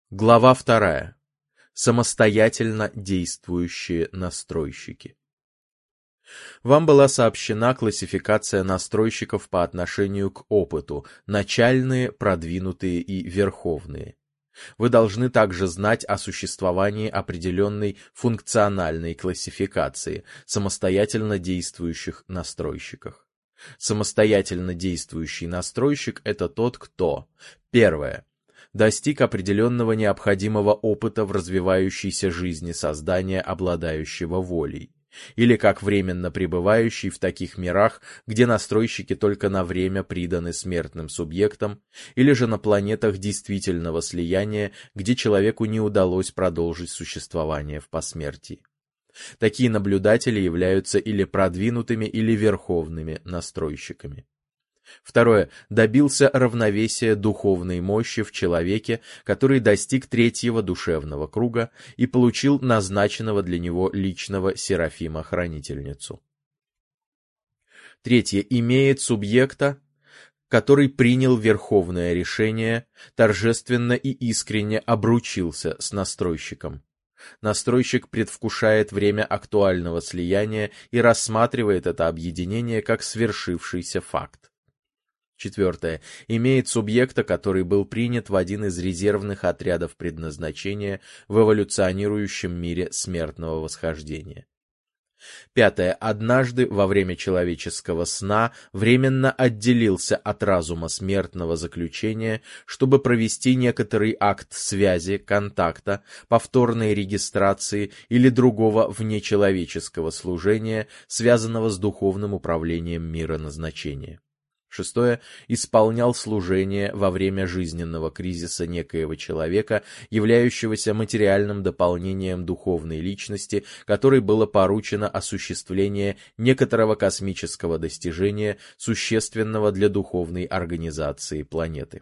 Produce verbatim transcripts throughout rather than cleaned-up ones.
Глава вторая. Самостоятельно действующие настройщики. Вам была сообщена классификация настройщиков по отношению к опыту: начальные, продвинутые и верховные. Вы должны также знать о существовании определенной функциональной классификации самостоятельно действующих настройщиков. Самостоятельно действующий настройщик — это тот, кто: первое. Достиг определенного необходимого опыта в развивающейся жизни создания, обладающего волей, или как временно пребывающий в таких мирах, где настройщики только на время приданы смертным субъектам, или же на планетах действительного слияния, где человеку не удалось продолжить существование в посмертии. Такие наблюдатели являются или продвинутыми, или верховными настройщиками. Второе. Добился равновесия духовной мощи в человеке, который достиг третьего душевного круга и получил назначенного для него личного Серафима-хранительницу. Третье. Имеет субъекта, который принял верховное решение, торжественно и искренне обручился с настройщиком. Настройщик предвкушает время актуального слияния и рассматривает это объединение как свершившийся факт. Четвертое. Имеет субъекта, который был принят в один из резервных отрядов предназначения в эволюционирующем мире смертного восхождения. Пятое. Однажды во время человеческого сна временно отделился от разума смертного заключения, чтобы провести некоторый акт связи, контакта, повторной регистрации или другого внечеловеческого служения, связанного с духовным управлением мира назначения. Шестое. Исполнял служение во время жизненного кризиса некоего человека, являющегося материальным дополнением духовной личности, которой было поручено осуществление некоторого космического достижения, существенного для духовной организации планеты.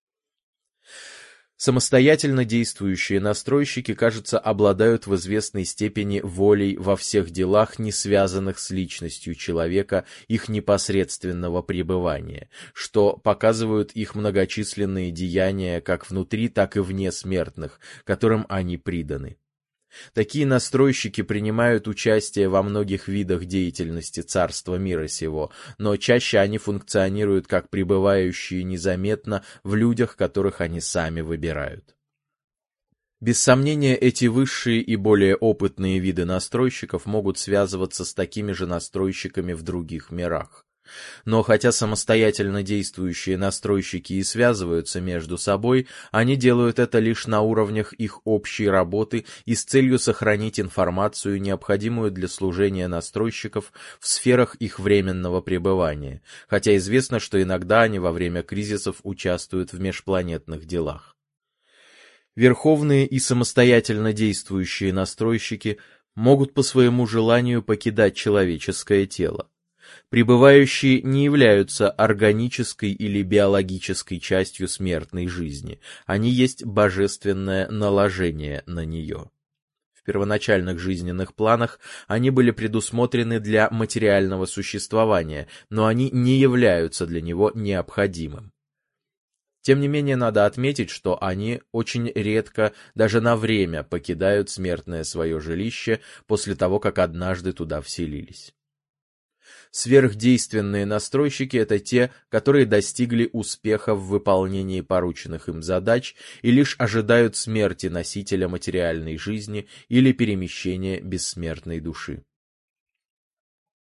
Самостоятельно действующие настройщики, кажется, обладают в известной степени волей во всех делах, не связанных с личностью человека, их непосредственного пребывания, что показывают их многочисленные деяния как внутри, так и вне смертных, которым они приданы. Такие настройщики принимают участие во многих видах деятельности царства мира сего, но чаще они функционируют как пребывающие незаметно в людях, которых они сами выбирают. Без сомнения, эти высшие и более опытные виды настройщиков могут связываться с такими же настройщиками в других мирах. Но хотя самостоятельно действующие настройщики и связываются между собой, они делают это лишь на уровнях их общей работы и с целью сохранить информацию, необходимую для служения настройщиков в сферах их временного пребывания, хотя известно, что иногда они во время кризисов участвуют в межпланетных делах. Верховные и самостоятельно действующие настройщики могут по своему желанию покидать человеческое тело. Пребывающие не являются органической или биологической частью смертной жизни, они есть божественное наложение на нее. В первоначальных жизненных планах они были предусмотрены для материального существования, но они не являются для него необходимым. Тем не менее, надо отметить, что они очень редко, даже на время, покидают смертное свое жилище после того, как однажды туда вселились. Сверхдейственные настройщики — это те, которые достигли успеха в выполнении порученных им задач и лишь ожидают смерти носителя материальной жизни или перемещения бессмертной души.